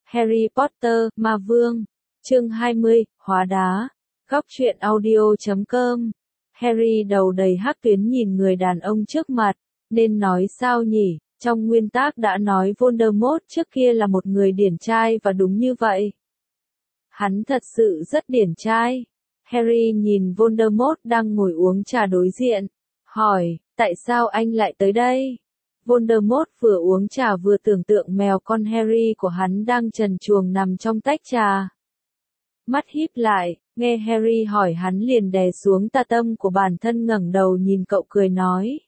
Harry Potter, Ma Vương. Chương 20, Hóa đá. Góc truyện audio.com. Harry đầu đầy hắc tuyến nhìn người đàn ông trước mặt, nên nói sao nhỉ? Trong nguyên tắc đã nói Voldemort trước kia là một người điển trai và đúng như vậy. Hắn thật sự rất điển trai. Harry nhìn Voldemort đang ngồi uống trà đối diện, hỏi, tại sao anh lại tới đây? Voldemort vừa uống trà vừa tưởng tượng mèo con Harry của hắn đang trần truồng nằm trong tách trà. Mắt híp lại, nghe Harry hỏi hắn liền đè xuống tà tâm của bản thân ngẩng đầu nhìn cậu cười nói.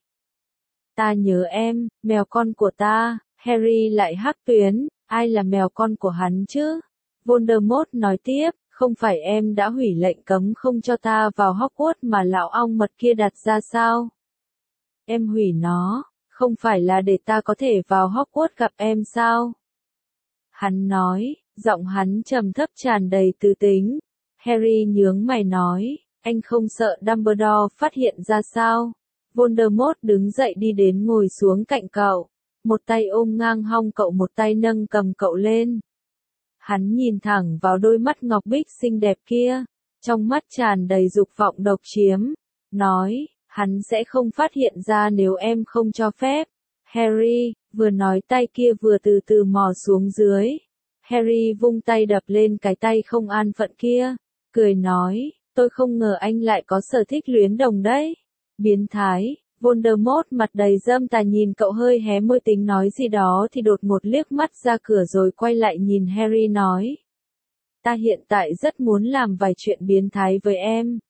Ta nhớ em, mèo con của ta. Harry lại hắc tuyến, ai là mèo con của hắn chứ? Voldemort nói tiếp, không phải em đã hủy lệnh cấm không cho ta vào Hogwarts mà lão ong mật kia đặt ra sao? Em hủy nó, không phải là để ta có thể vào Hogwarts gặp em sao? Hắn nói, giọng hắn trầm thấp tràn đầy tư tính. Harry nhướng mày nói, anh không sợ Dumbledore phát hiện ra sao? Voldemort đứng dậy đi đến ngồi xuống cạnh cậu, một tay ôm ngang hông cậu một tay nâng cầm cậu lên. Hắn nhìn thẳng vào đôi mắt ngọc bích xinh đẹp kia, trong mắt tràn đầy dục vọng độc chiếm, nói, hắn sẽ không phát hiện ra nếu em không cho phép. Harry, vừa nói tay kia vừa từ từ mò xuống dưới. Harry vung tay đập lên cái tay không an phận kia, cười nói, tôi không ngờ anh lại có sở thích luyến đồng đấy. Biến thái. Voldemort mặt đầy dâm tà nhìn cậu hơi hé môi tính nói gì đó thì đột một liếc mắt ra cửa rồi quay lại nhìn Harry nói. Ta hiện tại rất muốn làm vài chuyện biến thái với em.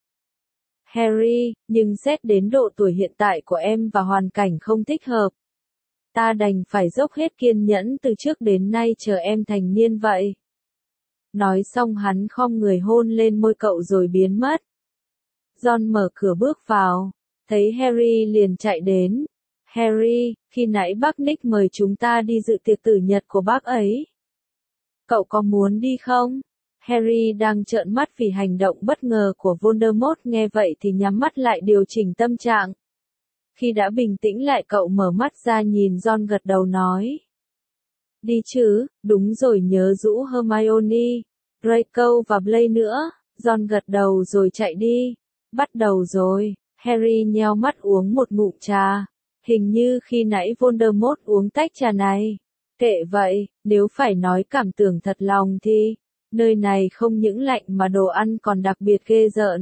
Harry, nhưng xét đến độ tuổi hiện tại của em và hoàn cảnh không thích hợp. Ta đành phải dốc hết kiên nhẫn từ trước đến nay chờ em thành niên vậy. Nói xong hắn khom người hôn lên môi cậu rồi biến mất. Ron mở cửa bước vào. Thấy Harry liền chạy đến. Harry, khi nãy bác Nick mời chúng ta đi dự tiệc tử nhật của bác ấy. Cậu có muốn đi không? Harry đang trợn mắt vì hành động bất ngờ của Voldemort nghe vậy thì nhắm mắt lại điều chỉnh tâm trạng. Khi đã bình tĩnh lại cậu mở mắt ra nhìn Ron gật đầu nói. Đi chứ, đúng rồi nhớ rũ Hermione, Draco và Blaise nữa. Ron gật đầu rồi chạy đi. Bắt đầu rồi. Harry nheo mắt uống một ngụm trà. Hình như khi nãy Voldemort uống tách trà này. Kệ vậy, nếu phải nói cảm tưởng thật lòng thì, nơi này không những lạnh mà đồ ăn còn đặc biệt ghê rợn.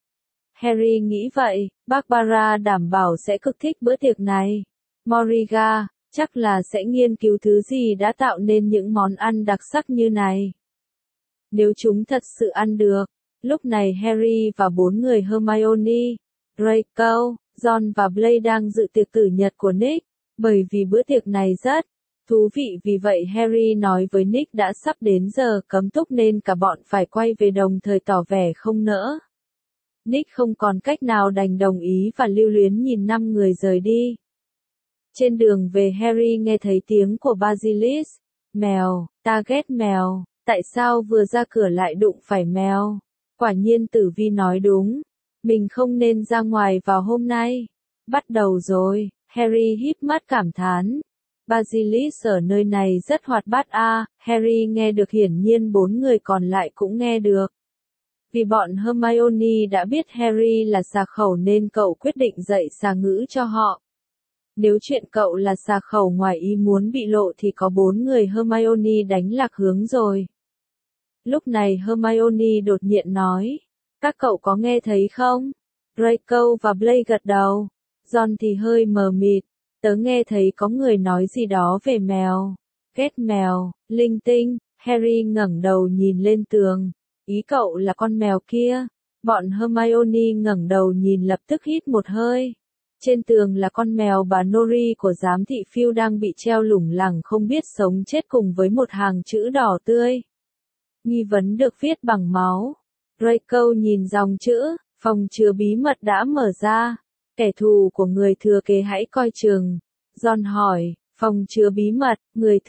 Harry nghĩ vậy, Barbara đảm bảo sẽ cực thích bữa tiệc này. Moriga, chắc là sẽ nghiên cứu thứ gì đã tạo nên những món ăn đặc sắc như này. Nếu chúng thật sự ăn được, lúc này Harry và 4 người Hermione, Draco, Ron và Blaise đang dự tiệc tử nhật của Nick, bởi vì bữa tiệc này rất thú vị vì vậy Harry nói với Nick đã sắp đến giờ cấm túc nên cả bọn phải quay về đồng thời tỏ vẻ không nỡ. Nick không còn cách nào đành đồng ý và lưu luyến nhìn 5 người rời đi. Trên đường về Harry nghe thấy tiếng của Basilisk, mèo, ta ghét mèo, tại sao vừa ra cửa lại đụng phải mèo? Quả nhiên Tử Vi nói đúng. Mình không nên ra ngoài vào hôm nay. Bắt đầu rồi, Harry híp mắt cảm thán. Basilisk ở nơi này rất hoạt bát Harry nghe được hiển nhiên 4 người còn lại cũng nghe được. Vì bọn Hermione đã biết Harry là xà khẩu nên cậu quyết định dạy xà ngữ cho họ. Nếu chuyện cậu là xà khẩu ngoài ý muốn bị lộ thì có 4 người Hermione đánh lạc hướng rồi. Lúc này Hermione đột nhiên nói. Các cậu có nghe thấy không? Draco và Blaise gật đầu. Ron thì hơi mờ mịt. Tớ nghe thấy có người nói gì đó về mèo. Ghét mèo, linh tinh. Harry ngẩng đầu nhìn lên tường. Ý cậu là con mèo kia. Bọn Hermione ngẩng đầu nhìn lập tức hít một hơi. Trên tường là con mèo bà Nori của giám thị Phil đang bị treo lủng lẳng không biết sống chết cùng với một hàng chữ đỏ tươi. Nghi vấn được viết bằng máu. Draco nhìn dòng chữ, phòng chứa bí mật đã mở ra. Kẻ thù của người thừa kế hãy coi chừng. Ron hỏi, phòng chứa bí mật, người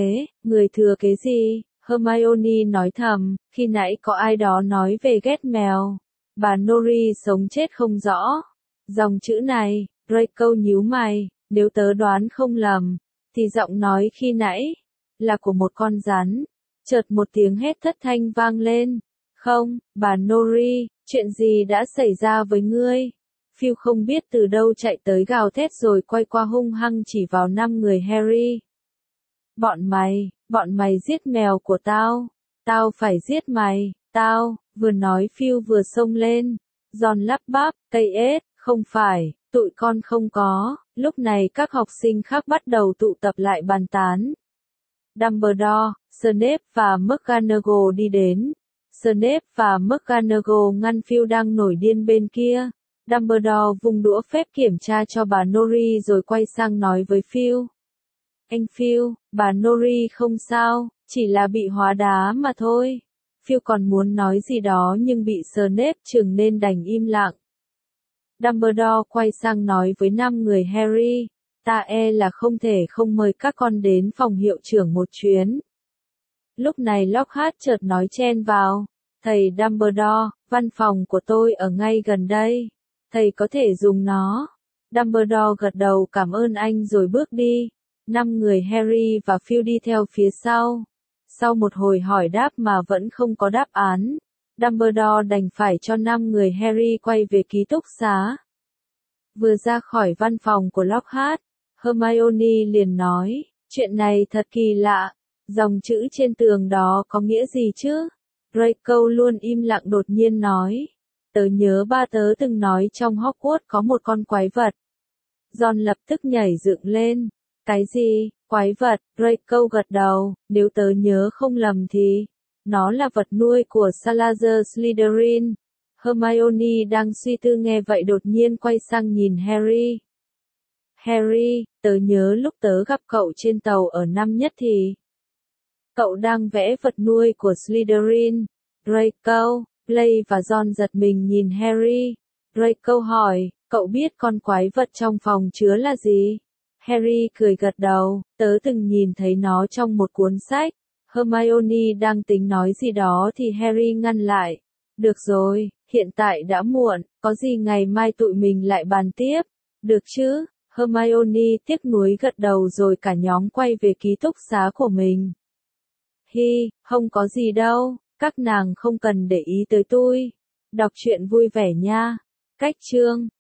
thừa kế gì? Hermione nói thầm, khi nãy có ai đó nói về ghét mèo. Bà Nori sống chết không rõ. Dòng chữ này, Draco nhíu mày, nếu tớ đoán không lầm, thì giọng nói khi nãy là của một con rắn. Chợt một tiếng hét thất thanh vang lên. Không, bà Nori, chuyện gì đã xảy ra với ngươi? Phil không biết từ đâu chạy tới gào thét rồi quay qua hung hăng chỉ vào 5 người Harry. Bọn mày giết mèo của tao. Tao phải giết mày, tao, vừa nói Phil vừa xông lên. Giòn lắp bắp, cây ếch, không phải, tụi con không có. Lúc này các học sinh khác bắt đầu tụ tập lại bàn tán. Dumbledore, Snape và McGonagall đi đến. Snape và McGonagall ngăn Phil đang nổi điên bên kia. Dumbledore vung đũa phép kiểm tra cho bà Nori rồi quay sang nói với Phil. Anh Phil, bà Nori không sao, chỉ là bị hóa đá mà thôi. Phil còn muốn nói gì đó nhưng bị Snape chừng nên đành im lặng. Dumbledore quay sang nói với 5 người Harry, ta là không thể không mời các con đến phòng hiệu trưởng một chuyến. Lúc này Lockhart chợt nói chen vào, thầy Dumbledore, văn phòng của tôi ở ngay gần đây, thầy có thể dùng nó. Dumbledore gật đầu cảm ơn anh rồi bước đi. 5 người Harry và Phil đi theo phía sau. Sau một hồi hỏi đáp mà vẫn không có đáp án, Dumbledore đành phải cho 5 người Harry quay về ký túc xá. Vừa ra khỏi văn phòng của Lockhart, Hermione liền nói, chuyện này thật kỳ lạ, dòng chữ trên tường đó có nghĩa gì chứ? Draco luôn im lặng đột nhiên nói, tớ nhớ ba tớ từng nói trong Hogwarts có một con quái vật. Ron lập tức nhảy dựng lên, cái gì, quái vật? Draco gật đầu, nếu tớ nhớ không lầm thì, nó là vật nuôi của Salazar Slytherin. Hermione đang suy tư nghe vậy đột nhiên quay sang nhìn Harry. Harry, tớ nhớ lúc tớ gặp cậu trên tàu ở năm nhất thì cậu đang vẽ vật nuôi của Slytherin. Draco, Play và Ron giật mình nhìn Harry. Draco hỏi, cậu biết con quái vật trong phòng chứa là gì? Harry cười gật đầu, tớ từng nhìn thấy nó trong một cuốn sách. Hermione đang tính nói gì đó thì Harry ngăn lại. Được rồi, hiện tại đã muộn, có gì ngày mai tụi mình lại bàn tiếp. Được chứ? Hermione tiếc nuối gật đầu rồi cả nhóm quay về ký túc xá của mình. Hi, không có gì đâu, các nàng không cần để ý tới tôi. Đọc truyện vui vẻ nha. Cách chương